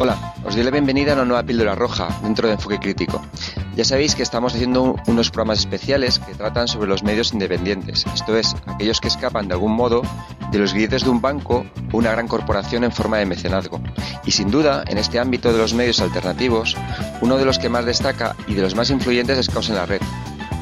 Hola, os doy la bienvenida a una nueva píldora roja dentro de Enfoque Crítico. Ya sabéis que estamos haciendo unos programas especiales que tratan sobre los medios independientes, esto es, aquellos que escapan de algún modo de los grilletes de un banco o una gran corporación en forma de mecenazgo. Y sin duda, en este ámbito de los medios alternativos, uno de los que más destaca y de los más influyentes es Caos en la Red.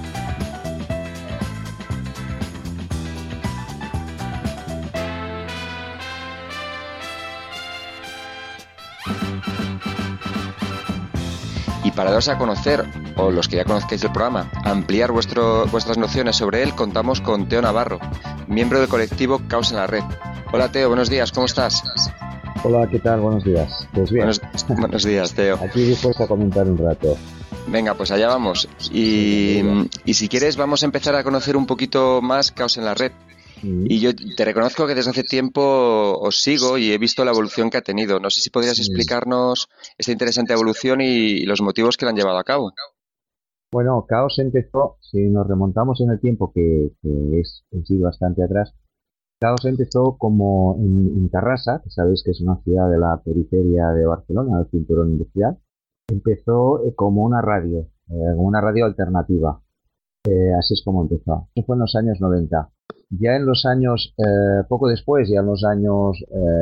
Y para daros a conocer, o los que ya conozcáis el programa, ampliar vuestras nociones sobre él, contamos con Teo Navarro, miembro del colectivo Caos en la Red. Hola Teo, buenos días, ¿cómo estás? Hola, ¿qué tal? Buenos días. Pues bien. Buenos días, Teo. Aquí dispuesto a comentar un rato. Venga, pues allá vamos. Y si quieres, vamos a empezar a conocer un poquito más Caos en la Red. Y yo te reconozco que desde hace tiempo os sigo y he visto la evolución que ha tenido. No sé si podrías explicarnos esta interesante evolución y los motivos que la han llevado a cabo. Bueno, Caos empezó, si nos remontamos en el tiempo, que es en sí bastante atrás, Caos empezó como en Tarrasa, que sabéis que es una ciudad de la periferia de Barcelona, del cinturón industrial. Empezó como una radio alternativa. Así es como empezó. Eso fue en los años 90. Ya en los años, poco después, ya en los años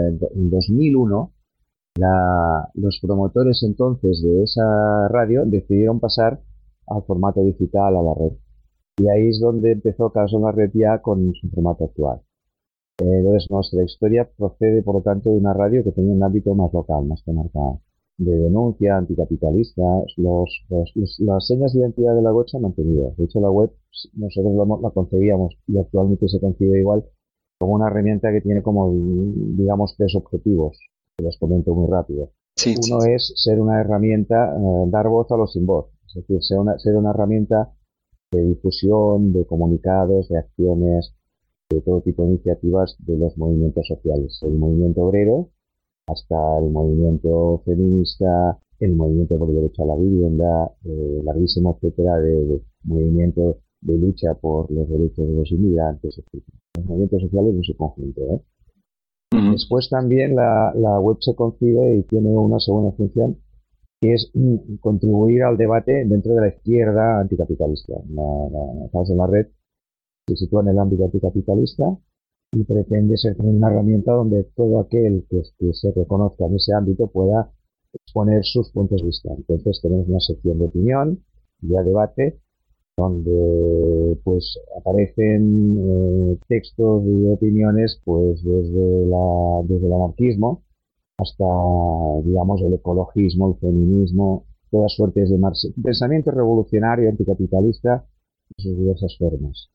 2001, los promotores entonces de esa radio decidieron pasar al formato digital, a la red. Y ahí es donde empezó Caos en la Red ya con su formato actual. Entonces nuestra historia procede, por lo tanto, de una radio que tenía un ámbito más local, más marcado, de denuncia anticapitalista. Las señas de identidad de la web se han mantenido. De hecho, la web nosotros la concebíamos y actualmente se concibe igual como una herramienta que tiene como, digamos, tres objetivos, que los comento muy rápido. Uno es ser una herramienta, dar voz a los sin voz, es decir, ser una herramienta de difusión, de comunicados, de acciones, de todo tipo de iniciativas de los movimientos sociales, el movimiento obrero hasta el movimiento feminista, el movimiento por el derecho a la vivienda, larguísimo etcétera de movimiento de lucha por los derechos de los inmigrantes, etc. Los movimientos sociales en su conjunto. Después también la web se concibe y tiene una segunda función, que es contribuir al debate dentro de la izquierda anticapitalista. Caos en la Red se sitúa en el ámbito anticapitalista y pretende ser una herramienta donde todo aquel que se reconozca en ese ámbito pueda exponer sus puntos de vista. Entonces tenemos una sección de opinión y de debate donde pues aparecen textos y opiniones pues desde el anarquismo hasta, digamos, el ecologismo, el feminismo, todas suertes de pensamiento revolucionario anticapitalista en sus diversas formas.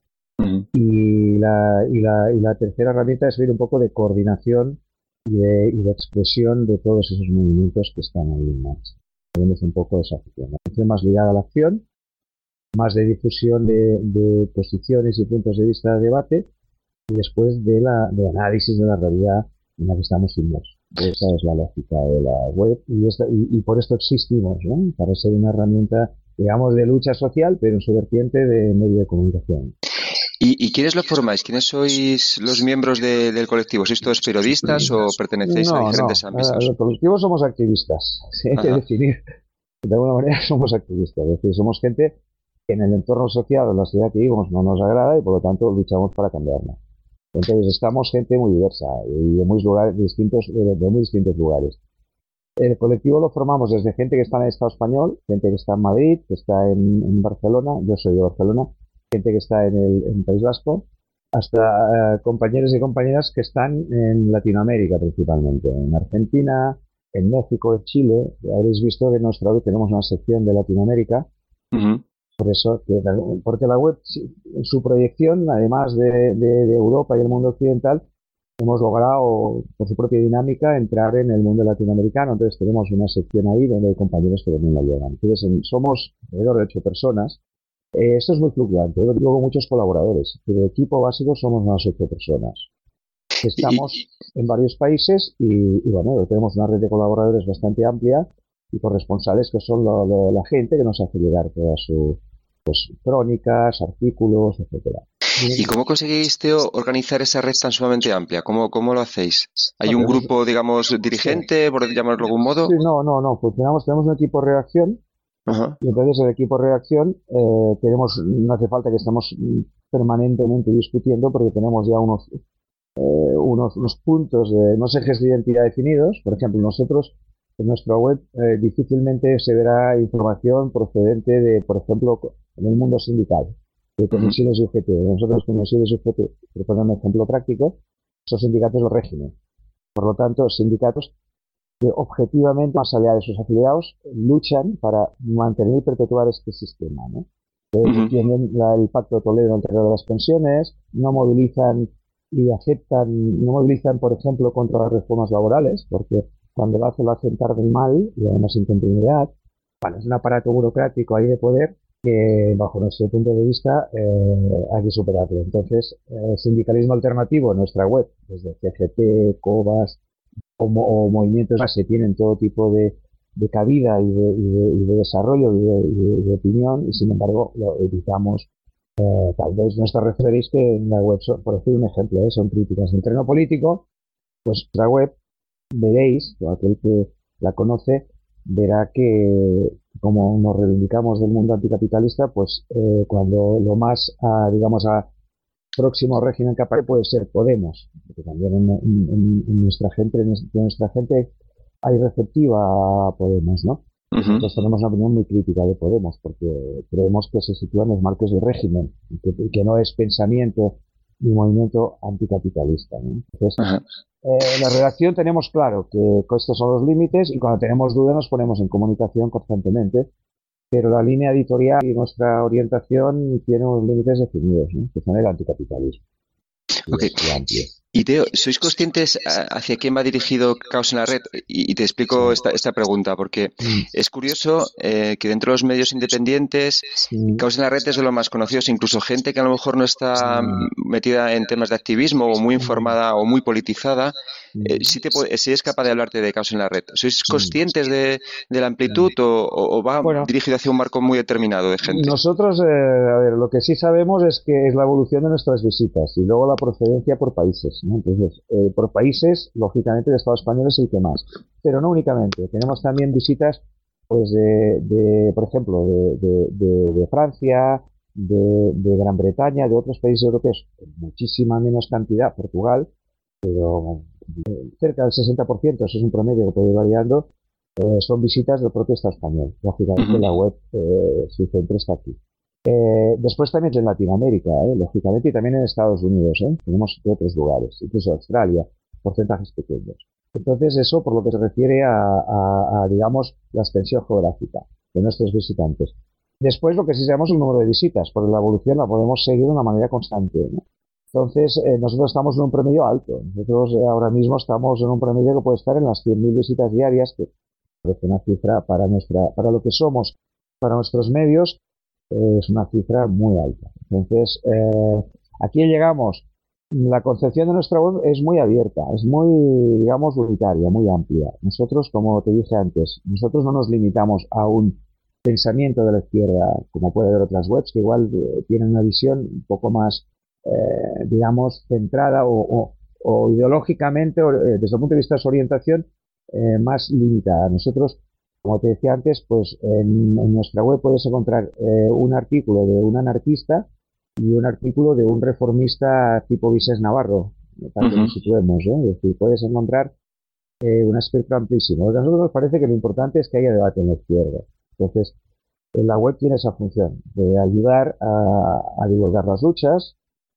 Y la tercera herramienta es ir un poco de coordinación y de expresión de todos esos movimientos que están ahí en marcha. Tenemos un poco esa función. La función más ligada a la acción, más de difusión de posiciones y puntos de vista de debate, y después de análisis de la realidad en la que estamos inmersos. Esa es la lógica de la web y por esto existimos, ¿no? Para ser una herramienta, digamos, de lucha social, pero en su vertiente de medio de comunicación. ¿Y quiénes lo formáis? ¿Quiénes sois los miembros del colectivo? ¿Sois todos periodistas o pertenecéis a diferentes ámbitos? El colectivo somos activistas. Sí, hay que definir. De alguna manera somos activistas. Es decir, somos gente que en el entorno social o la sociedad que vivimos no nos agrada y por lo tanto luchamos para cambiarla. Entonces estamos gente muy diversa y de muy distintos lugares. El colectivo lo formamos desde gente que está en el Estado español, gente que está en Madrid, que está en Barcelona, yo soy de Barcelona, gente que está en el País Vasco, hasta compañeros y compañeras que están en Latinoamérica principalmente, en Argentina, en México, en Chile. Habréis visto que en nuestra web tenemos una sección de Latinoamérica. Por eso, porque la web, en su proyección, además de Europa y el mundo occidental, hemos logrado, por su propia dinámica, entrar en el mundo latinoamericano. Entonces tenemos una sección ahí donde hay compañeros que también la llevan. Entonces somos alrededor de 8 personas. Esto es muy fluctuante. Yo tengo muchos colaboradores. El equipo básico somos unas 8 personas. Estamos en varios países y bueno, tenemos una red de colaboradores bastante amplia y corresponsales que son la gente que nos hace llegar todas sus crónicas, artículos, etcétera. ¿Y cómo conseguís, Teo, organizar esa red tan sumamente amplia? ¿Cómo lo hacéis? ¿Hay No, un tenemos, grupo, digamos, sí, dirigente, por llamarlo de algún modo? sí, no, funcionamos, tenemos un equipo de redacción. Ajá. Y entonces el equipo de redacción no hace falta que estemos permanentemente discutiendo porque tenemos ya unos puntos de unos ejes de identidad definidos. Por ejemplo, nosotros en nuestra web difícilmente se verá información procedente de, por ejemplo, en el mundo sindical, de Ujú, comisiones de UGT. Nosotros comisiones de UGT, por poner un ejemplo práctico, esos sindicatos los régimen. Por lo tanto, sindicatos que objetivamente, más allá de sus afiliados, luchan para mantener y perpetuar este sistema, ¿no? ujú, Defienden el Pacto de Toledo entre las pensiones, no movilizan y aceptan, no movilizan, por ejemplo, contra las reformas laborales, porque cuando lo hacen tarde y mal, y además sin continuidad. Bueno, es un aparato burocrático ahí de poder que, bajo nuestro punto de vista, hay que superarlo. Entonces, sindicalismo alternativo en nuestra web, desde CGT, COBAS, o movimientos base tienen todo tipo de cabida y de desarrollo y de opinión, y sin embargo lo evitamos. Tal vez nuestras referees que en la web, por decir un ejemplo, son críticas en terreno político, pues nuestra web veréis, o aquel que la conoce, verá que como nos reivindicamos del mundo anticapitalista, pues cuando lo más, digamos, próximo régimen que aparece puede ser Podemos, porque también en nuestra gente hay receptiva a Podemos, ¿no? Pues ujú. nosotros tenemos una opinión muy crítica de Podemos, porque creemos que se sitúa en los marcos del régimen, y que no es pensamiento ni movimiento anticapitalista, ¿no? Entonces, Ajá. en la redacción tenemos claro que estos son los límites y cuando tenemos dudas nos ponemos en comunicación constantemente, pero la línea editorial y nuestra orientación tiene unos límites definidos, ¿no? Que son el anticapitalismo Ok. y amplio. Y Teo, ¿sois conscientes hacia quién va dirigido Caos en la Red? Y te Sí. explico esta pregunta, porque Mm, es curioso que dentro de los medios independientes, mm, Caos en la Red es de los más conocidos, incluso gente que a lo mejor no está mm, metida en temas de activismo o muy mm, informada o muy politizada, mm, sí es capaz de hablarte de Caos en la Red. ¿Sois mm. conscientes de la amplitud o va Bueno, dirigido hacia un marco muy determinado de gente? nosotros, a ver, lo que sí sabemos es que es la evolución de nuestras visitas y luego la procedencia por países, ¿no? Entonces, por países, lógicamente, el Estado español es el que más, pero no únicamente. Tenemos también visitas, pues, por ejemplo, de Francia, de Gran Bretaña, de otros países europeos, en muchísima menos cantidad, Portugal, pero cerca del 60%, eso es un promedio que puede ir variando, son visitas del propio Estado español. Lógicamente Ujú, la web, su centro está aquí. Después también en Latinoamérica, lógicamente, y también en Estados Unidos, tenemos de otros lugares, incluso Australia, porcentajes pequeños. Entonces, eso por lo que se refiere digamos, la extensión geográfica de nuestros visitantes. Después, lo que sí sabemos es el número de visitas, porque la evolución la podemos seguir de una manera constante, ¿no? Entonces, nosotros estamos en un promedio alto. Nosotros ahora mismo estamos en un promedio que puede estar en las 100.000 visitas diarias, que parece una cifra para lo que somos, para nuestros medios, es una cifra muy alta. Entonces, aquí llegamos. La concepción de nuestra web es muy abierta, es muy, digamos, unitaria, muy amplia. Nosotros, como te dije antes, nosotros no nos limitamos a un pensamiento de la izquierda, como puede haber otras webs que igual tienen una visión un poco más, digamos, centrada o ideológicamente, desde el punto de vista de su orientación, más limitada. Nosotros, como te decía antes, pues en nuestra web puedes encontrar un artículo de un anarquista y un artículo de un reformista tipo Vicés Navarro, para que ujú. nos situemos, ¿eh? Es decir, puedes encontrar un espectro amplísimo. A nosotros nos parece que lo importante es que haya debate en la izquierda. Entonces, en la web tiene esa función de ayudar a divulgar las luchas,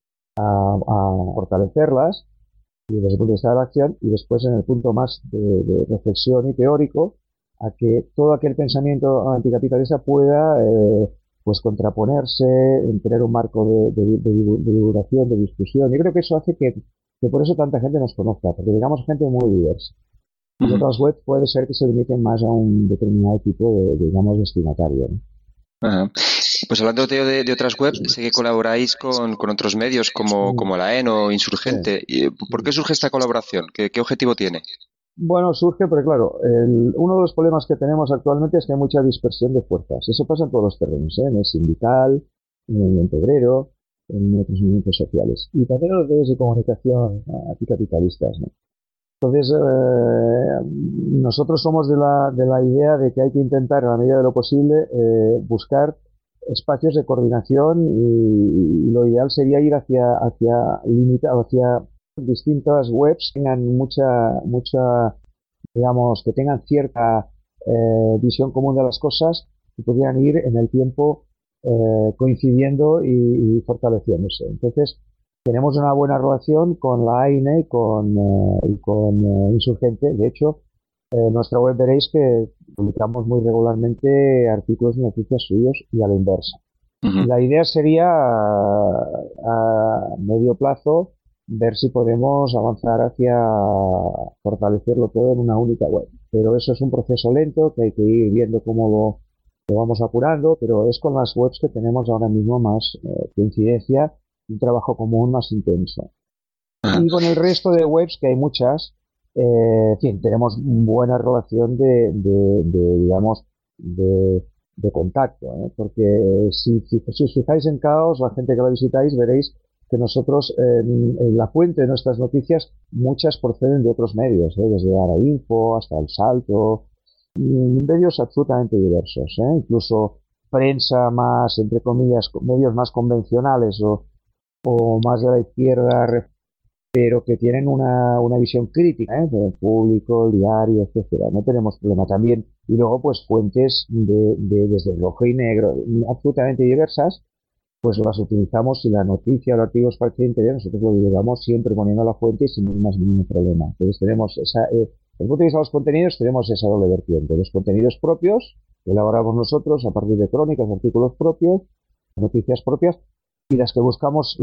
a fortalecerlas y desde el punto de vista de la acción, y después en el punto más de reflexión y teórico, a que todo aquel pensamiento anticapitalista pueda pues contraponerse, en tener un marco de divulgación, de discusión. Yo creo que eso hace que por eso tanta gente nos conozca, porque digamos gente muy diversa. En Ujú. otras webs puede ser que se limiten más a un determinado tipo digamos, destinatario, ¿no? Ajá. Pues hablando, Teo, de otras webs, sé que colaboráis con otros medios Mm, como la EN o sí. Insurgente. ¿Y por qué surge esta colaboración? ¿Qué objetivo tiene? Bueno, surge, pero claro, uno de los problemas que tenemos actualmente es que hay mucha dispersión de fuerzas. Eso pasa en todos los terrenos, en el sindical, en el movimiento obrero. en otros movimientos sociales. Y también los medios de comunicación anticapitalistas, ¿no? Entonces, nosotros somos de la idea de que hay que intentar, en la medida de lo posible, buscar espacios de coordinación y lo ideal sería ir hacia distintas webs que tengan digamos, que tengan cierta visión común de las cosas y pudieran ir en el tiempo coincidiendo y fortaleciéndose. Entonces, tenemos una buena relación con la AINE y con Insurgente. De hecho, en nuestra web veréis que publicamos muy regularmente artículos y noticias suyos y a la inversa. Ujú. La idea sería a medio plazo ver si podemos avanzar hacia fortalecerlo todo en una única web. Pero eso es un proceso lento que hay que ir viendo cómo lo vamos apurando, pero es con las webs que tenemos ahora mismo más coincidencia, un trabajo común más intenso. Ajá. Y con el resto de webs, que hay muchas, en fin, tenemos buena relación digamos, de, de contacto, ¿eh? Porque si os fijáis en Caos, la gente que la visitáis, veréis que nosotros, en la fuente de nuestras noticias, muchas proceden de otros medios, ¿eh? Desde Arainfo hasta El Salto, medios absolutamente diversos, ¿eh? Incluso prensa más, entre comillas, medios más convencionales o más de la izquierda, pero que tienen una visión crítica, ¿eh? Del público, el diario, etcétera. No tenemos problema también. Y luego, pues, fuentes desde rojo y negro, absolutamente diversas, pues las utilizamos. Si la noticia o el artículo es parte interior, nosotros lo divulgamos siempre poniendo la fuente y sin ningún problema. Entonces tenemos desde el punto de vista de los contenidos, tenemos esa doble vertiente. Los contenidos propios, que elaboramos nosotros a partir de crónicas, artículos propios, noticias propias, y las que buscamos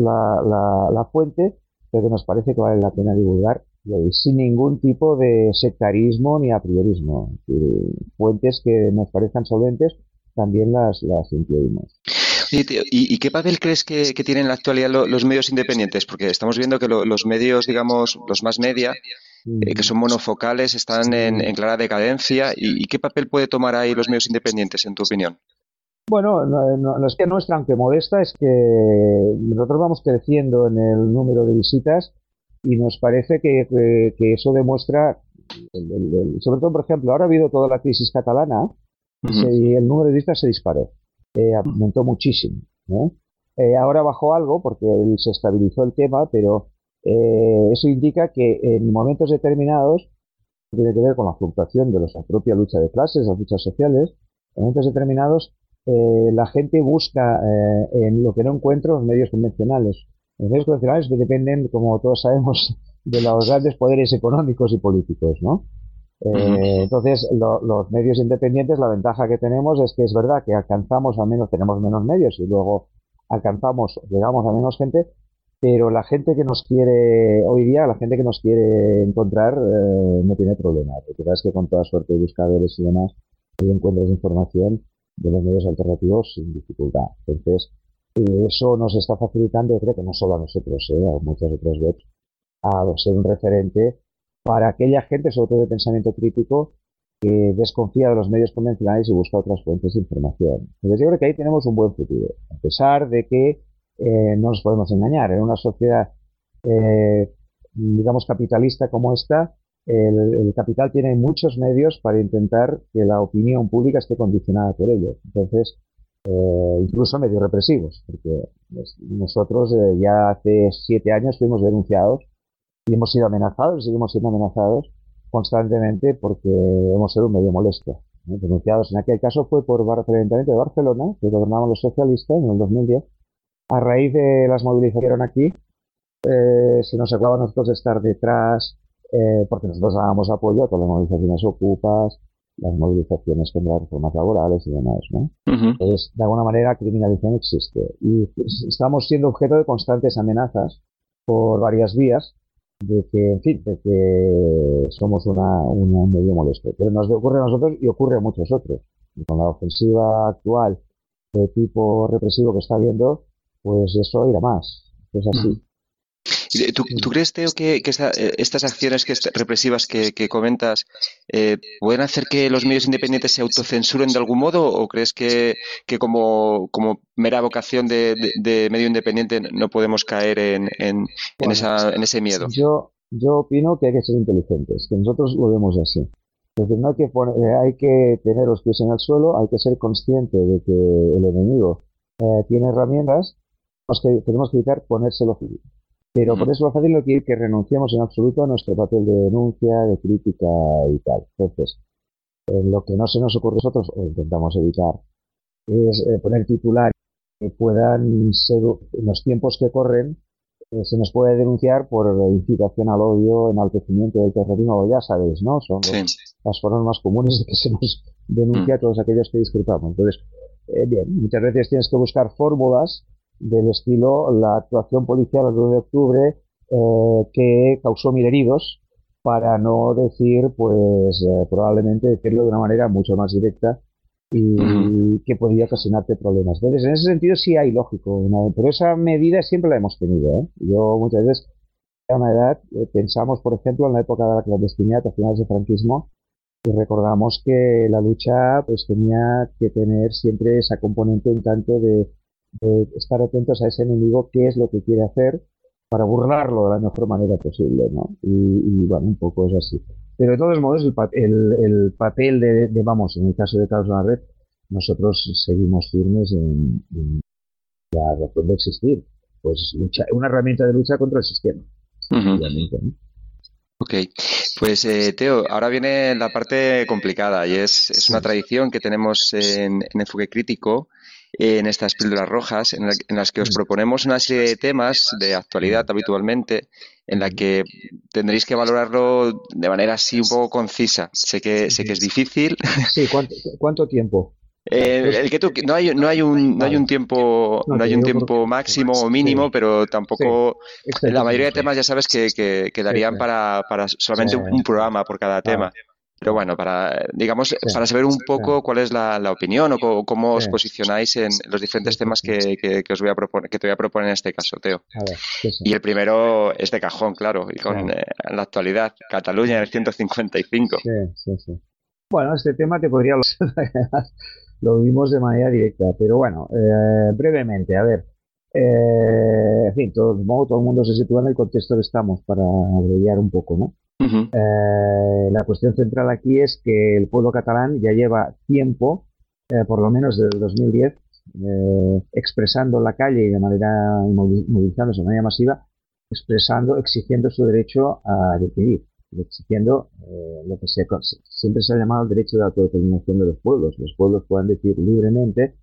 la fuente, pero que nos parece que vale la pena divulgar, sin ningún tipo de sectarismo ni apriorismo. Fuentes que nos parezcan solventes, también las incluimos. Oye, tío, ¿y qué papel crees que tienen en la actualidad los medios independientes? Porque estamos viendo que los medios, digamos, los más media, que son monofocales, están en clara decadencia. ¿Y qué papel puede tomar ahí los medios independientes, en tu opinión? Bueno, no es que nuestra, aunque modesta, es que nosotros vamos creciendo en el número de visitas y nos parece que eso demuestra, sobre todo, por ejemplo, ahora ha habido toda la crisis catalana Ujú. y el número de visitas se disparó, aumentó muchísimo, ¿no? Ahora bajó algo porque se estabilizó el tema, pero eso indica que en momentos determinados, tiene que ver con la fluctuación de la propia lucha de clases, las luchas sociales, en momentos determinados la gente busca en lo que no encuentra los medios convencionales. Los medios convencionales que dependen, como todos sabemos, de los grandes poderes económicos y políticos, ¿no? Ujú. Entonces, los medios independientes, la ventaja que tenemos es que es verdad que alcanzamos a menos, tenemos menos medios y luego llegamos a menos gente, pero la gente que nos quiere, hoy día, la gente que nos quiere encontrar no tiene problema. Porque sabes que con toda suerte de buscadores y demás, hoy encuentras información de los medios alternativos sin dificultad. Entonces, eso nos está facilitando, yo creo que no solo a nosotros, a muchas otras webs, a ser un referente para aquella gente, sobre todo de pensamiento crítico, que desconfía de los medios convencionales y busca otras fuentes de información. Entonces yo creo que ahí tenemos un buen futuro, a pesar de que no nos podemos engañar. En una sociedad, digamos, capitalista como esta, el capital tiene muchos medios para intentar que la opinión pública esté condicionada por ello. Entonces, incluso medios represivos, porque nosotros ya hace 7 años fuimos denunciados y hemos sido amenazados, seguimos siendo amenazados constantemente porque hemos sido un medio molesto, ¿no? Denunciados. En aquel caso fue por el Ayuntamiento de Barcelona, que gobernaban los socialistas en el 2010. A raíz de las movilizaciones aquí, se nos acusaba a nosotros de estar detrás, porque nosotros dábamos apoyo a todas las movilizaciones ocupas, las movilizaciones contra las reformas laborales y demás, ¿no? Ujú. Entonces, de alguna manera, criminalización existe. Y estamos siendo objeto de constantes amenazas por varias vías de que, en fin, de que somos un medio molesto. Pero nos ocurre a nosotros y ocurre a muchos otros. Y con la ofensiva actual de tipo represivo que está habiendo, pues eso irá más. Es Ujú. así. ¿Tú crees, Teo, que estas acciones represivas que comentas pueden hacer que los medios independientes se autocensuren de algún modo o crees que como mera vocación de medio independiente no podemos caer Bueno, en ese miedo? yo opino que hay que ser inteligentes, que nosotros lo vemos así. Es decir, no hay que hay que tener los pies en el suelo, hay que ser consciente de que el enemigo tiene herramientas, tenemos que evitar ponérselo fácil. Pero Ujú. ponérselo fácil no quiere decir que renunciemos en absoluto a nuestro papel de denuncia, de crítica y tal. Entonces, lo que no se nos ocurre a nosotros, o intentamos evitar, es poner titulares que puedan ser, en los tiempos que corren, se nos puede denunciar por incitación al odio, enaltecimiento del terrorismo, ya sabéis, ¿no? Son Sí. las formas más comunes de que se nos Mm. denuncia a todos aquellos que discrepamos. Entonces, bien, muchas veces tienes que buscar fórmulas del estilo la actuación policial el 2 de octubre que causó 1.000 heridos, para no decir, pues probablemente decirlo de una manera mucho más directa Ujú. y que podría ocasionarte problemas. Entonces, en ese sentido sí hay lógico, ¿no? Pero esa medida siempre la hemos tenido, ¿eh? Yo muchas veces a una edad pensamos, por ejemplo, en la época de la clandestinidad, a finales del franquismo, y recordamos que la lucha pues tenía que tener siempre esa componente un tanto de estar atentos a ese enemigo, qué es lo que quiere hacer para burlarlo de la mejor manera posible, ¿no? Bueno, un poco es así. Pero de todos modos, el papel vamos, en el caso de Carlos Navarrete, nosotros seguimos firmes en la razón de existir. Pues lucha, una herramienta de lucha contra el sistema, Ujú. obviamente, ¿no? Ok, pues Teo, ahora viene la parte complicada y es una tradición que tenemos en Enfoque Crítico, en estas píldoras rojas, en las que os proponemos una serie de temas de actualidad habitualmente, en la que tendréis que valorarlo de manera así un poco concisa. Sé que es difícil. Sí, ¿cuánto tiempo? El que no hay Vale. un tiempo, No, no te hay un digo tiempo máximo o sí, mínimo, pero sí, tampoco la mayoría de excepcionalmente. temas ya sabes que Sí, quedarían sí, para sí, solamente un programa por cada claro, tema. Pero claro. bueno, digamos, Sí, para saber un sí, poco cuál es la opinión o cómo sí, os posicionáis en los sí, diferentes sí, temas sí. que os voy a proponer, que te voy a proponer en este caso, Teo. A ver, sí, sí, Y el primero es de cajón, claro, y sí, con la actualidad, Cataluña en el 155. sí, sí, sí. Bueno, este tema te podría lo vimos de manera directa, pero bueno, brevemente, a ver. En fin, todo el mundo se sitúa en el contexto que estamos para abreviar un poco, ¿no? Ujú. La cuestión central aquí es que el pueblo catalán ya lleva tiempo, por lo menos desde el 2010, expresando en la calle y de manera movilizándose de manera masiva, exigiendo su derecho a decidir, exigiendo lo que siempre se ha llamado el derecho de autodeterminación de los pueblos. Los pueblos puedan decidir libremente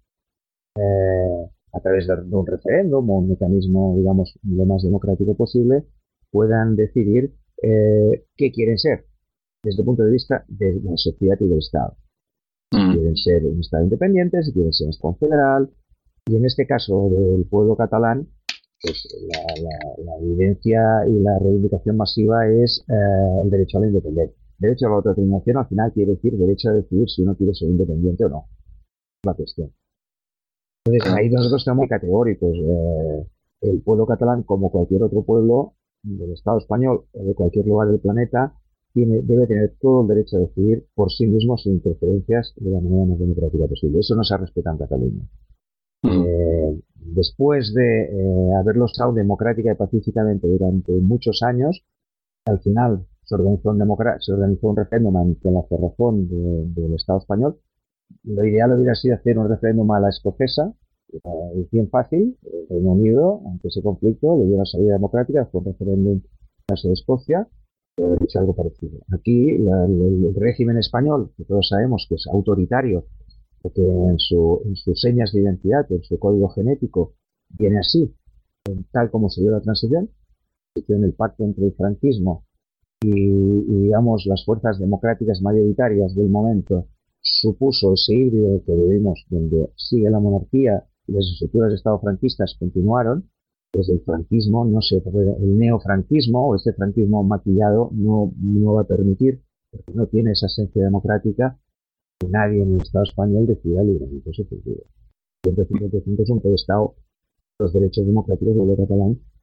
a través de un referéndum o un mecanismo, digamos, lo más democrático posible, puedan decidir qué quieren ser desde el punto de vista de la sociedad y del Estado. Si Mm. quieren ser un Estado independiente, si quieren ser un Estado federal, y en este caso del pueblo catalán, pues la evidencia y la reivindicación masiva es el derecho a la independencia. Derecho a la autodeterminación al final quiere decir derecho a decidir si uno quiere ser independiente o no. Es la cuestión. Entonces, Ah. ahí nosotros estamos muy categóricos. El pueblo catalán, como cualquier otro pueblo del Estado español o de cualquier lugar del planeta, debe tener todo el derecho a decidir por sí mismo sin interferencias de la manera más democrática posible. Eso no se respeta en Cataluña. Ujú. Después de haberlo estado democrática y pacíficamente durante muchos años, al final se organizó un referéndum ante la cerrazón del Estado español. Lo ideal hubiera sido hacer un referéndum a la escocesa, es bien fácil. El Reino Unido, ante ese conflicto, le dio una salida democrática, fue un referéndum en el caso de Escocia, pero he hecho algo parecido. Aquí, el régimen español, que todos sabemos que es autoritario, porque en sus señas de identidad, en su código genético, viene así, tal como se dio la transición, en el pacto entre el franquismo digamos, las fuerzas democráticas mayoritarias del momento, supuso ese híbrido que vivimos, donde sigue la monarquía y las estructuras de Estado franquistas continuaron. Desde el franquismo, no sé, el neofranquismo o este franquismo maquillado no va a permitir, porque no tiene esa esencia democrática, que nadie en el Estado español decida libremente su futuro. 155 es un Estado los derechos democráticos del pueblo catalán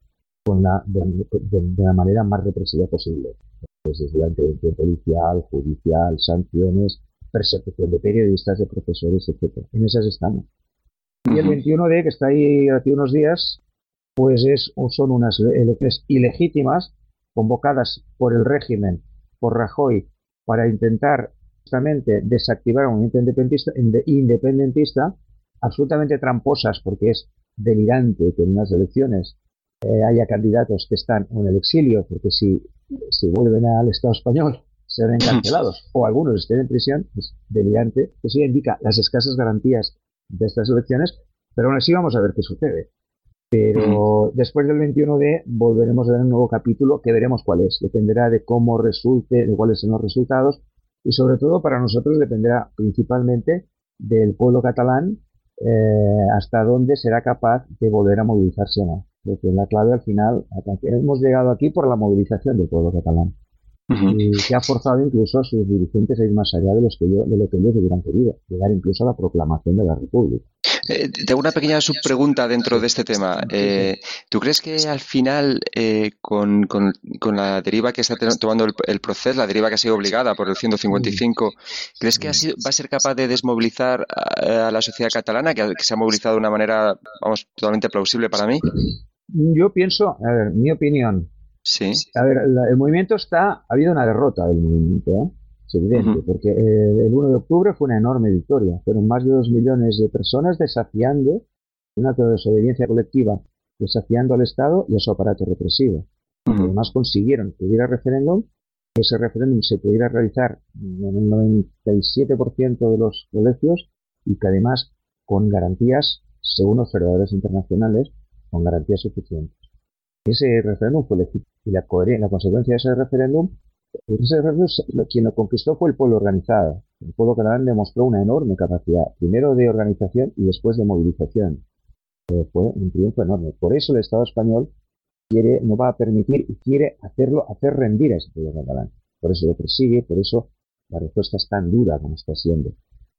de la manera más represiva posible. Pues desde la intervención policial, judicial, sanciones, persecución de periodistas, de profesores, etcétera. En esas estamos. Y el 21D, que está ahí hace unos días, pues son unas elecciones ilegítimas convocadas por el régimen, por Rajoy, para intentar justamente desactivar un movimiento independentista, absolutamente tramposas, porque es delirante que en unas elecciones haya candidatos que están en el exilio, porque si vuelven al Estado español serán encarcelados, o algunos estén en prisión. Es delirante. Eso ya indica las escasas garantías de estas elecciones, pero aún así vamos a ver qué sucede. Pero después del 21D volveremos a ver un nuevo capítulo que veremos cuál es. Dependerá de cómo resulte, de cuáles son los resultados, y sobre todo para nosotros dependerá principalmente del pueblo catalán, hasta dónde será capaz de volver a movilizarse o no. Porque la clave al final, hemos llegado aquí por la movilización del pueblo catalán. Y que ha forzado incluso a sus dirigentes a ir más allá de lo que ellos hubieran querido, llegar incluso a la proclamación de la República. Tengo una pequeña subpregunta dentro de este tema. ¿Tú crees que al final, con la deriva que está tomando el proceso, la deriva que ha sido obligada por el 155, crees que va a ser capaz de desmovilizar a la sociedad catalana, que se ha movilizado de una manera, vamos, totalmente plausible para mí? Yo pienso, a ver, mi opinión. Sí. A ver, el movimiento ha habido una derrota del movimiento, ¿eh? Es evidente, porque el 1 de octubre fue una enorme victoria. Fueron más de 2 millones de personas desafiando una desobediencia colectiva, desafiando al Estado y a su aparato represivo. Además consiguieron que hubiera referéndum, que ese referéndum se pudiera realizar en el 97% de los colegios y que además con garantías, según observadores internacionales, con garantías suficientes. Ese referéndum fue legítimo y la consecuencia de ese referéndum, quien lo conquistó fue el pueblo organizado. El pueblo catalán demostró una enorme capacidad, primero de organización y después de movilización. Fue un triunfo enorme. Por eso el Estado español no va a permitir y quiere hacer rendir a ese pueblo catalán. Por eso lo persigue, por eso la respuesta es tan dura como está siendo.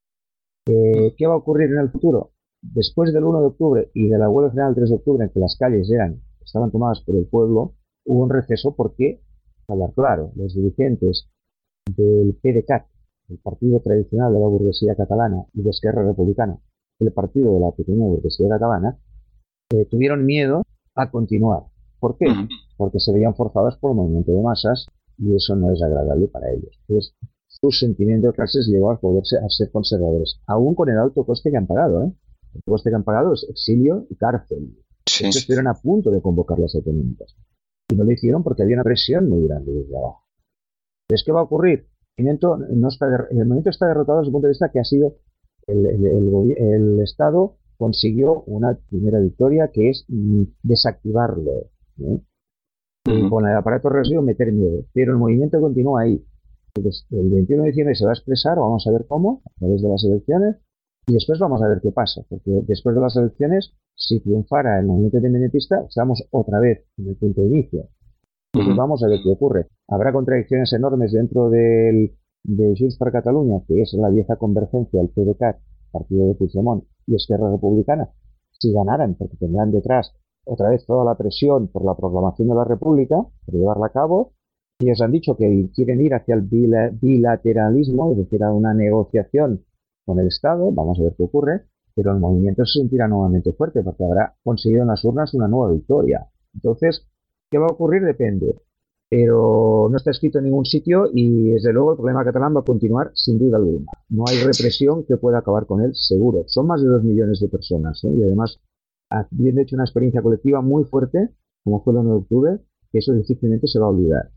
¿Qué va a ocurrir en el futuro? Después del 1 de octubre y de la huelga general del 3 de octubre, en que las calles estaban tomadas por el pueblo, hubo un receso porque, para hablar claro, los dirigentes del PDeCAT, el partido tradicional de la burguesía catalana, y de Esquerra Republicana, el partido de la pequeña burguesía catalana, tuvieron miedo a continuar. ¿Por qué? Porque se veían forzados por el movimiento de masas y eso no es agradable para ellos. Entonces, su sentimiento de clases llevó a poderse a ser conservadores, aún con el alto coste que han pagado. El coste que han pagado es exilio y cárcel. Sí. Estuvieron a punto de convocar las autonómicas. Y no lo hicieron porque había una presión muy grande desde abajo. Entonces, ¿qué va a ocurrir? El movimiento está derrotado desde el punto de vista que ha sido el Estado consiguió una primera victoria, que es desactivarlo, y con el aparato represivo meter miedo. Pero el movimiento continúa ahí. Entonces, el 21 de diciembre se va a expresar, vamos a ver cómo, a través de las elecciones, y después vamos a ver qué pasa, porque después de las elecciones, si triunfara el movimiento independentista, estamos otra vez en el punto de inicio. Entonces vamos a ver qué ocurre. Habrá contradicciones enormes dentro de Junts per Catalunya, que es la vieja convergencia, el PDeCAT, partido de Puigdemont, y Esquerra Republicana, si ganaran, porque tendrán detrás otra vez toda la presión por la proclamación de la República, por llevarla a cabo. Ellos han dicho que quieren ir hacia el bilateralismo, es decir, a una negociación con el Estado. Vamos a ver qué ocurre, pero el movimiento se sentirá nuevamente fuerte porque habrá conseguido en las urnas una nueva victoria. Entonces, ¿qué va a ocurrir? Depende. Pero no está escrito en ningún sitio y, desde luego, el problema catalán va a continuar sin duda alguna. No hay represión que pueda acabar con él, seguro. Son más de 2 millones de personas, y además, habiendo hecho una experiencia colectiva muy fuerte, como fue el 1 de octubre, que eso difícilmente se va a olvidar.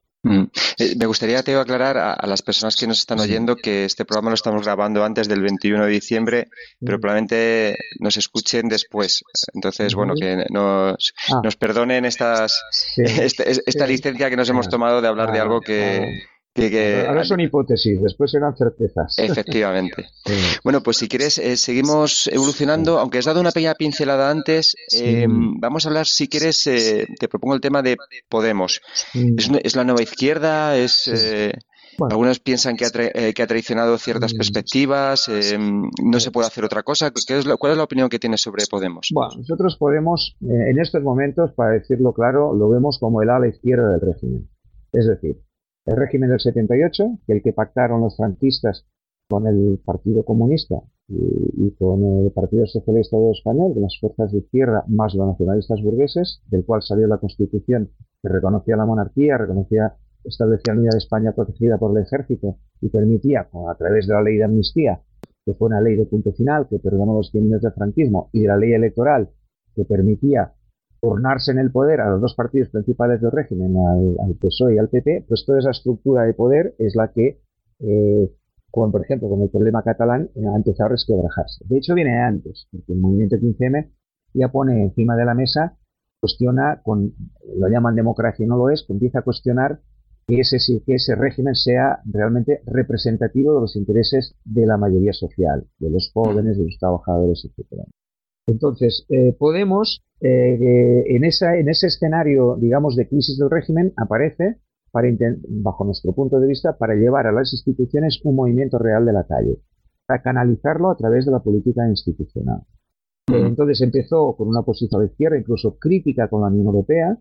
Me gustaría, Teo, aclarar a las personas que nos están oyendo que este programa lo estamos grabando antes del 21 de diciembre, pero probablemente nos escuchen después. Entonces, bueno, que nos perdonen esta licencia que nos hemos tomado de hablar de algo que ahora son hipótesis, después serán certezas. Efectivamente. Bueno, pues si quieres, seguimos evolucionando. Aunque has dado una pequeña pincelada antes, vamos a hablar, si quieres, te propongo el tema de Podemos. ¿Es la nueva izquierda? Bueno, Algunos piensan que ha traicionado ciertas perspectivas, no se puede hacer otra cosa. ¿Cuál es la opinión que tienes sobre Podemos? bueno, nosotros Podemos, en estos momentos, para decirlo claro, lo vemos como el ala izquierda del régimen. Es decir, el régimen del 78, el que pactaron los franquistas con el Partido Comunista y con el Partido Socialista Obrero Español, de las fuerzas de izquierda más los nacionalistas burgueses, del cual salió la Constitución que reconocía la monarquía, establecía la unidad de España protegida por el ejército y permitía, a través de la ley de amnistía, que fue una ley de punto final que perdonó los crímenes del franquismo, y de la ley electoral que permitía turnarse en el poder a los dos partidos principales del régimen, al PSOE y al PP, pues toda esa estructura de poder es la que, como por ejemplo con el problema catalán, ha empezado a resquebrajarse. De hecho viene antes, porque el movimiento 15M ya pone encima de la mesa, cuestiona, lo llaman democracia y no lo es, que empieza a cuestionar que ese régimen sea realmente representativo de los intereses de la mayoría social, de los jóvenes, de los trabajadores, etcétera. Entonces, Podemos, en ese escenario, digamos, de crisis del régimen, aparece, bajo nuestro punto de vista, para llevar a las instituciones un movimiento real de la calle, para canalizarlo a través de la política institucional. Entonces empezó con una posición de izquierda, incluso crítica con la Unión Europea,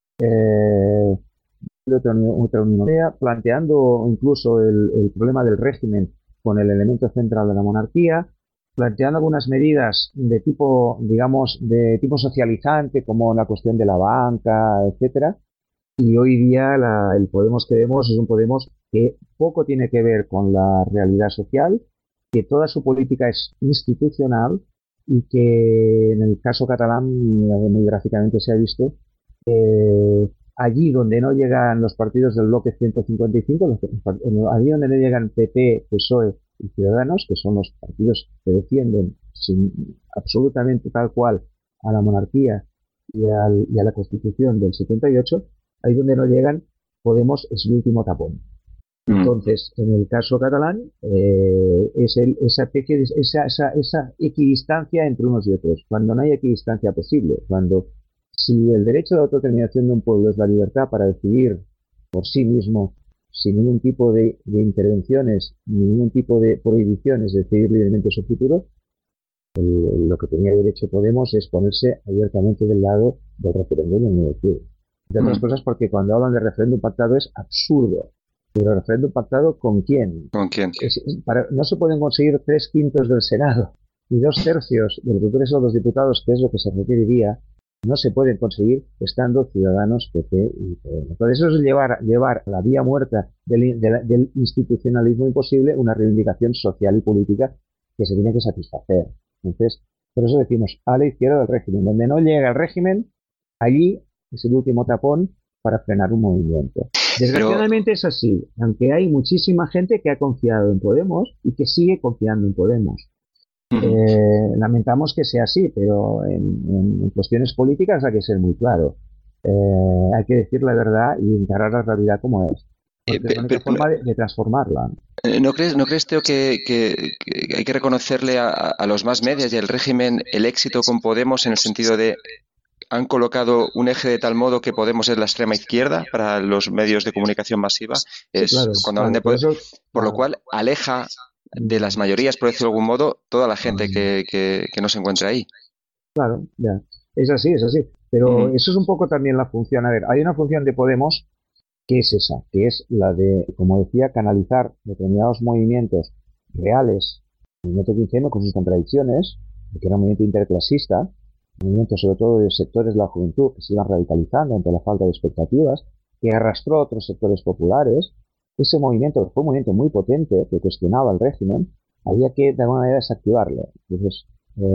otra Unión Europea, planteando incluso el problema del régimen con el elemento central de la monarquía, planteando algunas medidas de tipo, digamos, de tipo socializante, como la cuestión de la banca, etcétera. Y hoy día el Podemos que vemos es un Podemos que poco tiene que ver con la realidad social, que toda su política es institucional y que en el caso catalán, muy gráficamente se ha visto, allí donde no llegan los partidos del bloque 155, allí donde no llegan PP, PSOE y Ciudadanos, que son los partidos que defienden absolutamente tal cual a la monarquía y a la Constitución del 78, ahí donde no llegan, Podemos es el último tapón. Entonces, en el caso catalán, es esa equidistancia entre unos y otros. Cuando no hay equidistancia posible, si el derecho de autodeterminación de un pueblo es la libertad para decidir por sí mismo, sin ningún tipo de intervenciones, ni ningún tipo de prohibiciones, de decidir libremente su futuro, lo que tenía derecho Podemos es ponerse abiertamente del lado del referéndum en el que, de otras cosas, porque cuando hablan de referéndum pactado es absurdo. Pero el referéndum pactado, ¿con quién? ¿Con quién? No se pueden conseguir 3/5 del Senado y 2/3 del Congreso de los Diputados, que es lo que se requeriría. No se pueden conseguir estando Ciudadanos, PP y Podemos. Entonces eso es llevar a la vía muerta del institucionalismo imposible una reivindicación social y política que se tiene que satisfacer. Entonces, por eso decimos a la izquierda del régimen. Donde no llega el régimen, allí es el último tapón para frenar un movimiento. Desgraciadamente es así, aunque hay muchísima gente que ha confiado en Podemos y que sigue confiando en Podemos. Lamentamos que sea así, pero en cuestiones políticas hay que ser muy claro. Hay que decir la verdad y encarar la realidad como es. Porque es la única forma de transformarla. ¿No crees, Teo, que hay que reconocerle a los más medios y al régimen el éxito con Podemos en el sentido de han colocado un eje de tal modo que Podemos es la extrema izquierda para los medios de comunicación masiva? Por lo cual aleja de las mayorías, por decirlo de algún modo, toda la gente que no se encuentra ahí. Claro, ya. Es así. Pero eso es un poco también la función. A ver, hay una función de Podemos que es esa, que es la de, como decía, canalizar determinados movimientos reales, el movimiento 15M con sus contradicciones, que era un movimiento interclasista, un movimiento sobre todo de sectores de la juventud que se iban radicalizando ante la falta de expectativas, que arrastró a otros sectores populares. Ese movimiento fue un movimiento muy potente que cuestionaba el régimen, había que de alguna manera desactivarlo. Entonces,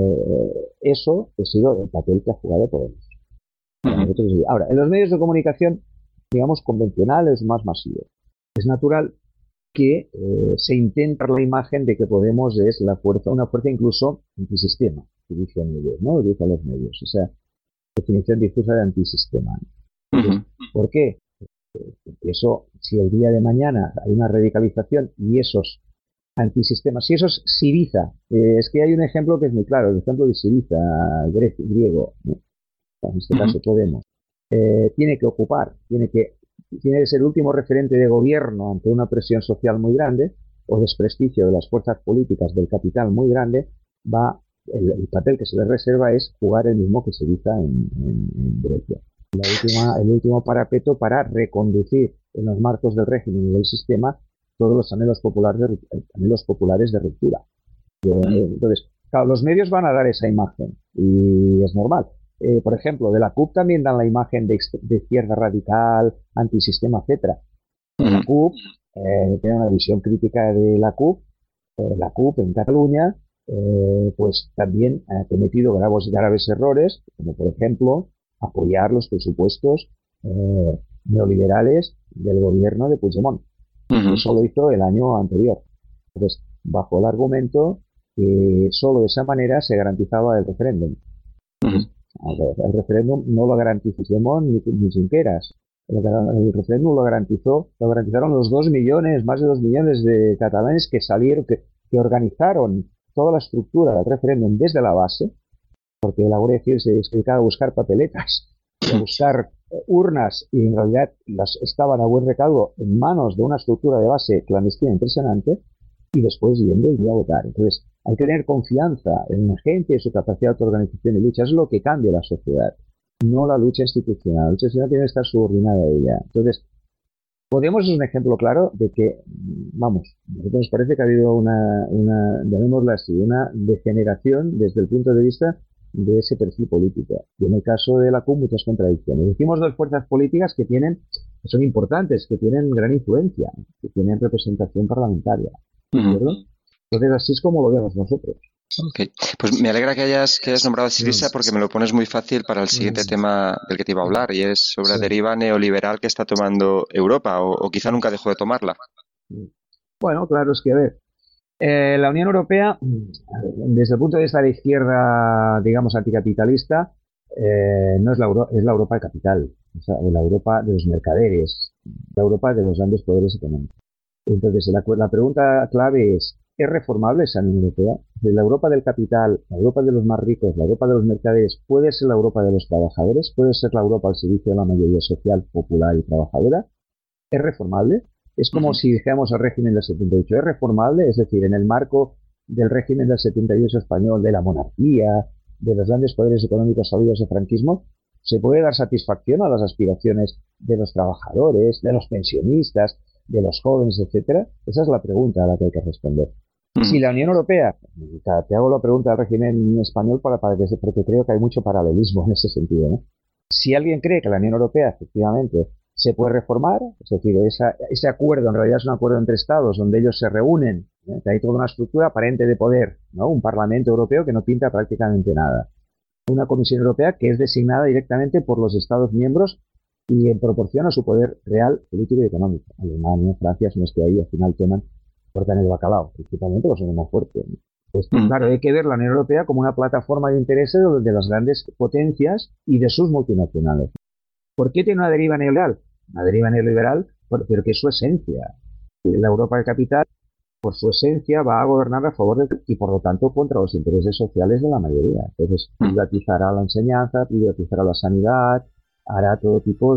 eso ha sido el papel que ha jugado Podemos. Ahora, en los medios de comunicación, digamos, convencionales, más masivos, es natural que se intenta la imagen de que Podemos es una fuerza incluso antisistema, que dicen ellos, ¿no? Dicen los medios, esa definición difusa de antisistema. Entonces, ¿por qué? Eso, si el día de mañana hay una radicalización y esos antisistemas, si eso es Syriza, es que hay un ejemplo que es muy claro, el ejemplo de Syriza, griego, ¿no? En este caso Podemos, tiene que tiene que ser el último referente de gobierno ante una presión social muy grande o desprestigio de las fuerzas políticas del capital muy grande, el papel que se le reserva es jugar el mismo que se hizo en Grecia. El último parapeto para reconducir en los marcos del régimen y del sistema todos los anhelos populares de ruptura. Entonces, claro, los medios van a dar esa imagen y es normal. Por ejemplo, de la CUP también dan la imagen de izquierda radical, antisistema, etcétera. La CUP tiene una visión crítica de la CUP. La CUP en Cataluña, pues también ha cometido graves errores, como por ejemplo apoyar los presupuestos neoliberales del gobierno de Puigdemont. Eso lo hizo el año anterior. Entonces, bajo el argumento que solo de esa manera se garantizaba el referéndum. El referéndum no lo garantizó Puigdemont ni Junqueras. El referéndum lo garantizaron los 2 millones, más de 2 millones de catalanes que salieron, que organizaron toda la estructura del referéndum desde la base, porque la Guardia Civil se dedicaba a buscar papeletas, a buscar urnas, y en realidad estaban a buen recaudo en manos de una estructura de base clandestina impresionante, y después yendo y a votar. Entonces, hay que tener confianza en la gente y su capacidad de autorganización y lucha. Es lo que cambia la sociedad, no la lucha institucional. La lucha institucional tiene que estar subordinada a ella. Entonces, Podemos es un ejemplo claro de que, vamos, a nosotros nos parece que ha habido llamémosla así, una degeneración desde el punto de vista de ese perfil político. Y en el caso de la CUP, muchas contradicciones. Decimos dos fuerzas políticas que son importantes, que tienen gran influencia, que tienen representación parlamentaria. ¿De acuerdo? Entonces, así es como lo vemos nosotros. Ok, pues me alegra que hayas nombrado a Syriza porque me lo pones muy fácil para el siguiente tema del que te iba a hablar, y es sobre la deriva neoliberal que está tomando Europa, o quizá nunca dejó de tomarla. Bueno, claro, es que a ver, la Unión Europea, desde el punto de vista de la izquierda, digamos, anticapitalista, no es es la Europa del capital, o sea, la Europa de los mercaderes, la Europa de los grandes poderes económicos. Entonces, la pregunta clave ¿es reformable esa Unión Europea? ¿La Europa del capital, la Europa de los más ricos, la Europa de los mercaderes, puede ser la Europa de los trabajadores? ¿Puede ser la Europa al servicio de la mayoría social, popular y trabajadora? ¿Es reformable? Es como si dijéramos el régimen del 78. ¿Es reformable? Es decir, en el marco del régimen del 78 español, de la monarquía, de los grandes poderes económicos salidos del franquismo, ¿se puede dar satisfacción a las aspiraciones de los trabajadores, de los pensionistas, de los jóvenes, etcétera? Esa es la pregunta a la que hay que responder. Si la Unión Europea, te hago la pregunta del régimen español porque creo que hay mucho paralelismo en ese sentido, ¿no? Si alguien cree que la Unión Europea efectivamente se puede reformar, es decir, ese acuerdo en realidad es un acuerdo entre Estados donde ellos se reúnen, que hay toda una estructura aparente de poder, ¿no? Un Parlamento Europeo que no pinta prácticamente nada. Una Comisión Europea que es designada directamente por los Estados miembros y en proporción a su poder real, político y económico. Alemania, Francia son los que ahí al final cortan el bacalao, principalmente los son más fuertes. Pues claro, hay que ver la Unión Europea como una plataforma de intereses de las grandes potencias y de sus multinacionales. ¿Por qué tiene una deriva neoliberal? Una deriva neoliberal, pero que es su esencia. La Europa del capital, por su esencia, va a gobernar a favor y por lo tanto contra los intereses sociales de la mayoría. Entonces, privatizará la enseñanza, privatizará la sanidad, hará todo tipo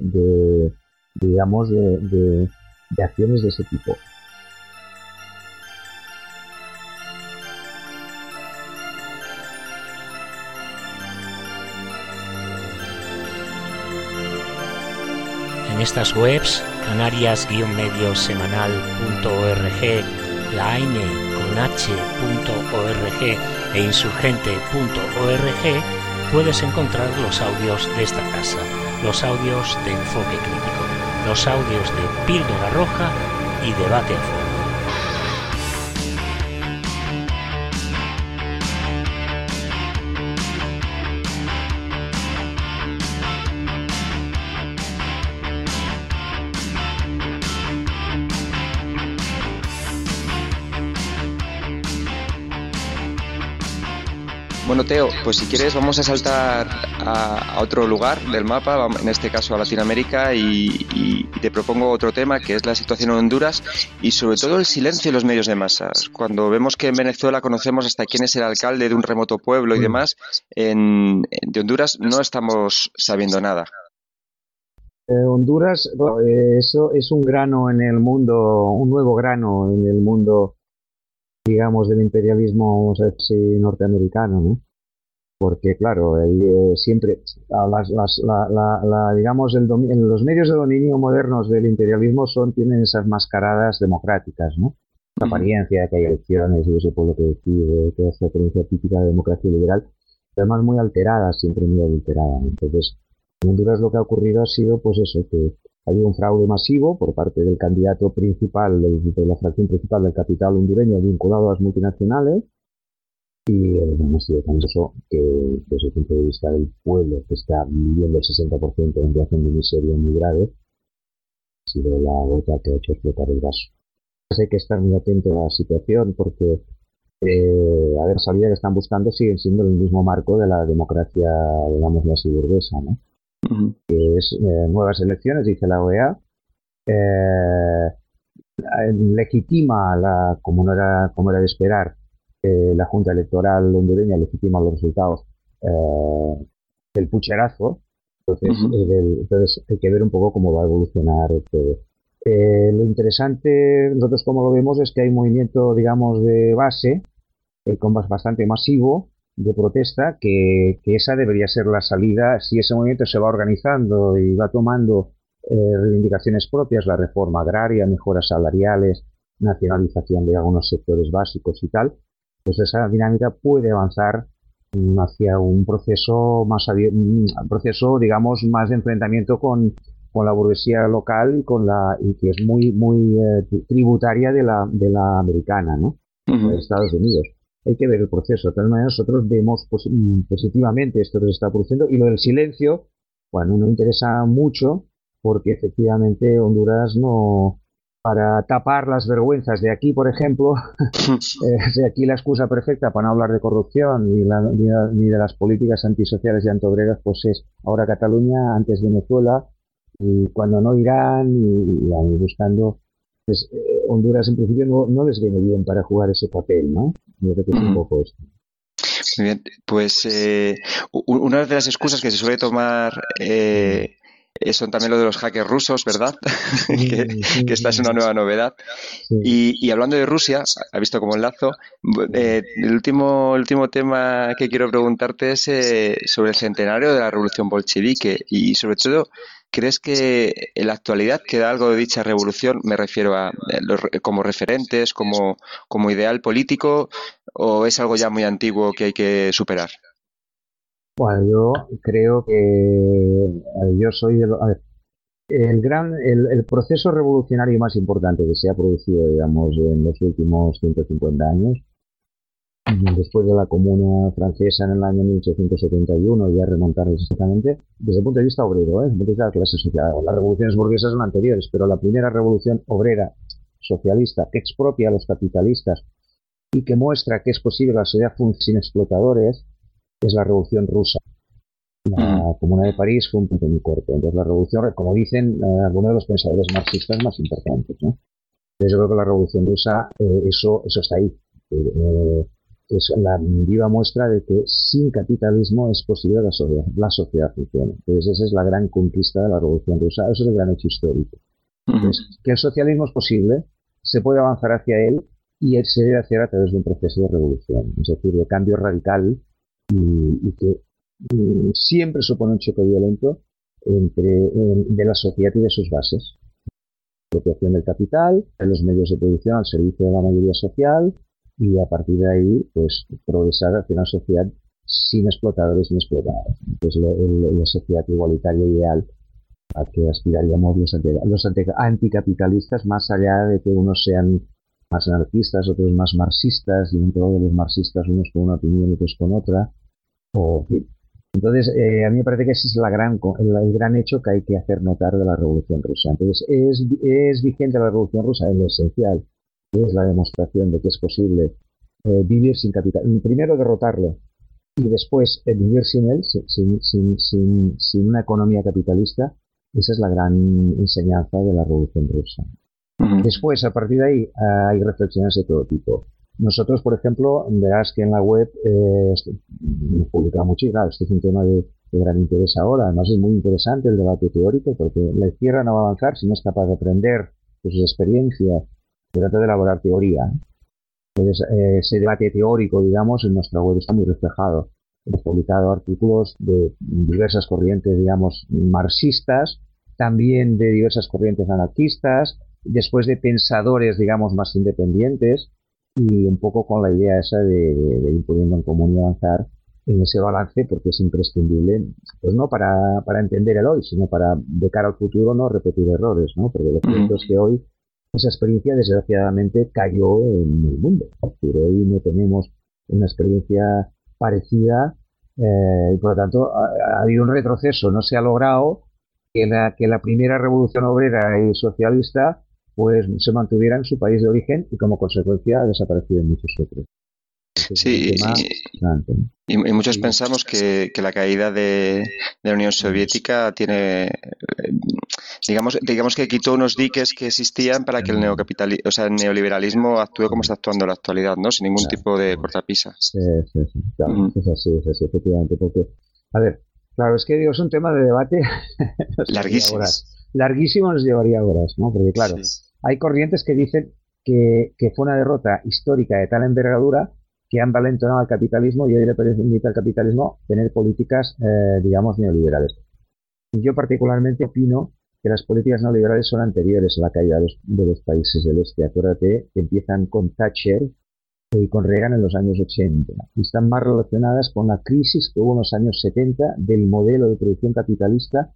de acciones de ese tipo. En estas webs, canarias-mediosemanal.org, la AINE.org e insurgente.org, puedes encontrar los audios de esta casa, los audios de Enfoque Crítico, los audios de Píldora Roja y Debate a Fondo. Bueno, Teo, pues si quieres vamos a saltar a otro lugar del mapa, en este caso a Latinoamérica, y te propongo otro tema que es la situación en Honduras y sobre todo el silencio de los medios de masas. Cuando vemos que en Venezuela conocemos hasta quién es el alcalde de un remoto pueblo y demás, de Honduras no estamos sabiendo nada. Honduras, eso es un grano en el mundo, un nuevo grano en el mundo, digamos, del imperialismo, vamos a decir, norteamericano, ¿no? Porque, claro, ahí, siempre, digamos, en los medios de dominio modernos del imperialismo tienen esas mascaradas democráticas, ¿no? La Ujú. apariencia de que hay elecciones y ese pueblo que decide, que es la experiencia típica de democracia liberal, pero además muy alterada, siempre muy adulterada, ¿no? Entonces, en Honduras lo que ha ocurrido ha sido, pues eso, que ha habido un fraude masivo por parte del candidato principal, de la fracción principal del capital hondureño vinculado a las multinacionales, y ha sido tan eso que, desde el punto de vista del pueblo, que está viviendo el 60% en situación de miseria muy grave, ha sido la gota que ha hecho explotar el vaso. Hay que estar muy atento a la situación porque, a ver, salida que están buscando siguen siendo el mismo marco de la democracia, digamos, así burguesa, ¿no? Ujú. Que es nuevas elecciones, dice la OEA, eh, legitima, como era de esperar, la Junta Electoral hondureña legitima los resultados del pucherazo. Entonces, Ujú. entonces hay que ver un poco cómo va a evolucionar todo. Lo interesante, nosotros como lo vemos, es que hay movimiento, digamos, de base, bastante masivo, de protesta, que esa debería ser la salida si ese movimiento se va organizando y va tomando reivindicaciones propias, la reforma agraria, mejoras salariales, nacionalización de algunos sectores básicos y tal, pues esa dinámica puede avanzar hacia un proceso un proceso, digamos, más de enfrentamiento con la burguesía local y que es muy tributaria de la americana, ¿no? De Ujú. Estados Unidos. Hay que ver el proceso. De todas maneras, nosotros vemos positivamente esto que se está produciendo, y lo del silencio, bueno, no interesa mucho porque efectivamente Honduras no, para tapar las vergüenzas de aquí, por ejemplo, de aquí la excusa perfecta para no hablar de corrupción ni de las políticas antisociales y antobreras, pues es ahora Cataluña, antes Venezuela, y cuando no Irán, y van buscando, pues, Honduras en principio no les viene bien para jugar ese papel, ¿no? Yo creo que es un Ujú. poco esto. Muy bien, pues una de las excusas que se suele tomar Mm. son también lo de los hackers rusos, ¿verdad? que, Mm, que esta es una mm, nueva novedad. sí, Y hablando de Rusia, ha visto como enlazo, el último tema que quiero preguntarte es sobre el centenario de la Revolución Bolchevique y sobre todo, ¿crees que en la actualidad queda algo de dicha revolución? Me refiero a como referentes, como ideal político, o es algo ya muy antiguo que hay que superar. bueno, yo creo que yo soy a ver, el proceso revolucionario más importante que se ha producido, digamos, en los últimos 150 años, después de la Comuna Francesa en el año 1871, ya remontarnos exactamente, desde el punto de vista obrero, desde el punto de vista de la clase social. Las revoluciones burguesas son anteriores, pero la primera revolución obrera socialista que expropia a los capitalistas y que muestra que es posible la sociedad sin explotadores es la Revolución Rusa. Ujú. La Comuna de París fue un punto muy corto. Entonces la revolución, como dicen algunos de los pensadores marxistas más importantes, ¿no? Entonces yo creo que la Revolución Rusa, eso está ahí. Es la viva muestra de que sin capitalismo es posible la sociedad funcione. Entonces esa es la gran conquista de la Revolución Rusa, eso es el gran hecho histórico. Ujú. Entonces, que el socialismo es posible, se puede avanzar hacia él y él se debe hacer a través de un proceso de revolución, es decir, de cambio radical y que siempre supone un choque violento de la sociedad y de sus bases. Apropiación del capital, de los medios de producción al servicio de la mayoría social, y a partir de ahí, pues, progresar hacia una sociedad sin explotadores ni explotados. Entonces, la sociedad igualitaria ideal a que aspiraríamos los anticapitalistas, más allá de que unos sean más anarquistas, otros más marxistas, y dentro de los marxistas unos con una opinión y otros con otra. O, entonces, a mí me parece que ese es el gran hecho que hay que hacer notar de la Revolución Rusa. Entonces, es vigente la Revolución Rusa en lo esencial, que es la demostración de que es posible vivir sin capital. Primero derrotarlo y después vivir sin él, sin una economía capitalista. Esa es la gran enseñanza de la Revolución Rusa. Ujú. Después, a partir de ahí, hay reflexiones de todo tipo. Nosotros, por ejemplo, verás que en la web publicamos mucho, y claro, este es un tema gran interés ahora. Además es muy interesante el debate teórico, porque la izquierda no va a avanzar si no es capaz de aprender de sus experiencias, se trata de elaborar teoría. Entonces, ese debate teórico, digamos, en nuestra web está muy reflejado. Hemos publicado artículos de diversas corrientes, digamos, marxistas, también de diversas corrientes anarquistas, después de pensadores, digamos, más independientes, y un poco con la idea esa de ir poniendo en común y avanzar en ese balance, porque es imprescindible, pues no para entender el hoy, sino para, de cara al futuro, no repetir errores, ¿no? Porque lo cierto es que hoy esa experiencia, desgraciadamente, cayó en el mundo. Es decir, hoy no tenemos una experiencia parecida, y por lo tanto ha habido un retroceso. No se ha logrado que la primera revolución obrera y socialista pues se mantuviera en su país de origen y como consecuencia ha desaparecido en muchos otros. Sí, y muchos pensamos que la caída de la Unión Soviética tiene, digamos que quitó unos diques que existían para que el neoliberalismo actúe como está actuando en la actualidad, ¿no? Sin ningún tipo de cortapisa. Sí, claro, es así, efectivamente, porque, a ver, claro, es que digo, es un tema de debate larguísimo, nos llevaría horas, ¿no? Porque claro, hay corrientes que dicen que fue una derrota histórica de tal envergadura que han valentonado al capitalismo y hoy le permite al capitalismo tener políticas, digamos, neoliberales. Yo particularmente opino que las políticas neoliberales son anteriores a la caída de los países del este. Acuérdate que empiezan con Thatcher y con Reagan en los años 80 y están más relacionadas con la crisis que hubo en los años 70 del modelo de producción capitalista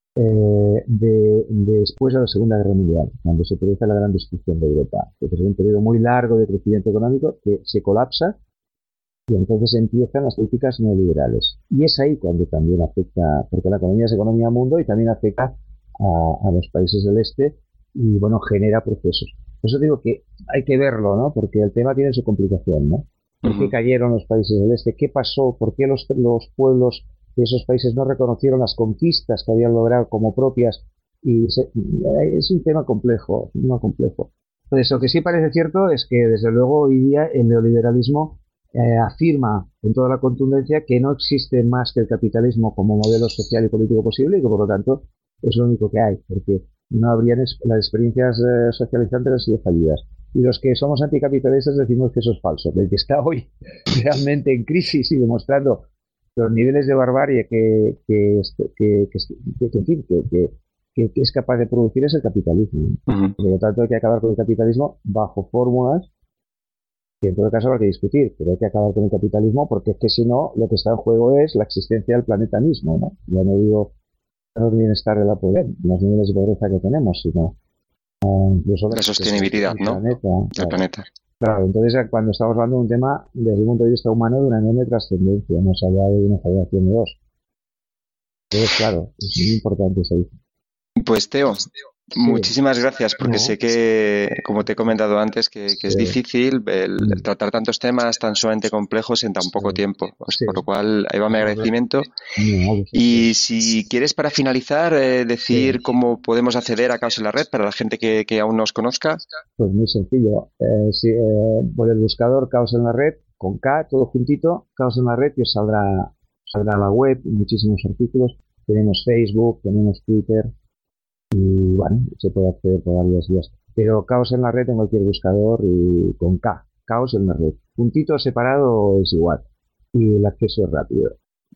después de la Segunda Guerra Mundial, cuando se produce la gran destrucción de Europa. Entonces es un periodo muy largo de crecimiento económico que se colapsa y entonces empiezan las políticas neoliberales. Y es ahí cuando también afecta, porque la economía es economía mundo y también afecta a los países del este y, bueno, genera procesos. Por eso digo que hay que verlo, ¿no? Porque el tema tiene su complicación, ¿no? ¿Por qué cayeron los países del este? ¿Qué pasó? ¿Por qué los pueblos de esos países no reconocieron las conquistas que habían logrado como propias? Es un tema complejo, Entonces, lo que sí parece cierto es que, desde luego, hoy día el neoliberalismo afirma en toda la contundencia que no existe más que el capitalismo como modelo social y político posible y que, por lo tanto, es lo único que hay, porque no habrían las experiencias socializantes han sido fallidas. Y los que somos anticapitalistas decimos que eso es falso. El que está hoy realmente en crisis y demostrando los niveles de barbarie que es capaz de producir es el capitalismo. Por lo tanto, hay que acabar con el capitalismo bajo fórmulas que en todo caso habrá que discutir, pero hay que acabar con el capitalismo porque es que si no, lo que está en juego es la existencia del planeta mismo, ¿no? Ya no digo el bienestar de la población, los niveles de pobreza que tenemos, sino incluso la sostenibilidad, ¿no? Del planeta. Claro, entonces cuando estamos hablando de un tema desde el punto de vista humano de una enorme trascendencia, no se habla de una generación de dos. Entonces, claro, es muy importante eso. Pues Teo, muchísimas gracias, porque sé que, como te he comentado antes, que es difícil el tratar tantos temas tan sumamente complejos en tan poco tiempo. Por lo cual, ahí va mi agradecimiento. Y si quieres, para finalizar, decir cómo podemos acceder a Caos en la Red para la gente que aún no os conozca. Pues muy sencillo. Por el buscador Caos en la Red, con K, todo juntito, Caos en la Red, y os saldrá la web, muchísimos artículos. Tenemos Facebook, tenemos Twitter. Y bueno, se puede acceder por varias vías. Pero Caos en la Red en cualquier buscador y con K, Caos en la Red. Puntito separado es igual. Y el acceso es rápido.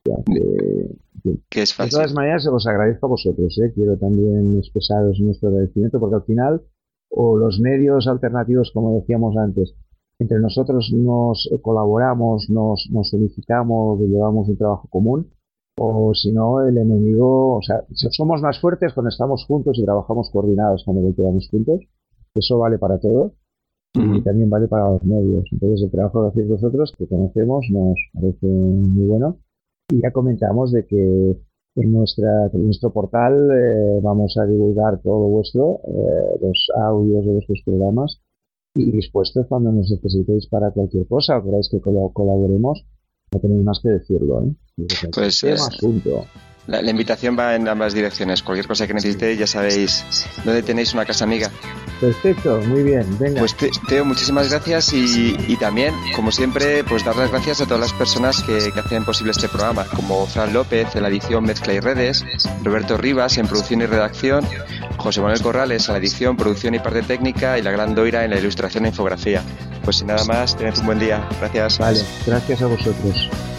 Que es fácil. De todas maneras, os agradezco a vosotros. Quiero también expresaros nuestro agradecimiento porque al final, o los medios alternativos, como decíamos antes, entre nosotros nos colaboramos, nos unificamos y llevamos un trabajo común. O si no, el enemigo, o sea, somos más fuertes cuando estamos juntos y trabajamos coordinados cuando golpeamos juntos. Eso vale para todos y también vale para los medios. Entonces, el trabajo que hacéis vosotros, que conocemos, nos parece muy bueno. Y ya comentamos de que en nuestro portal vamos a divulgar todo los audios de vuestros programas y dispuestos cuando nos necesitéis para cualquier cosa o queráis que colaboremos. No tenéis más que decirlo, ¿eh? Pues La invitación va en ambas direcciones. Cualquier cosa que necesitéis, ya sabéis dónde tenéis una casa amiga. Perfecto, muy bien, venga. Pues Teo, muchísimas gracias y también, como siempre, pues dar las gracias a todas las personas que hacen posible este programa, como Fran López en la edición Mezcla y Redes, Roberto Rivas en producción y redacción, José Manuel Corrales en la edición, producción y parte técnica y la gran Doira en la ilustración e infografía. Pues sin nada más, tened un buen día. Gracias. Vale, gracias a vosotros.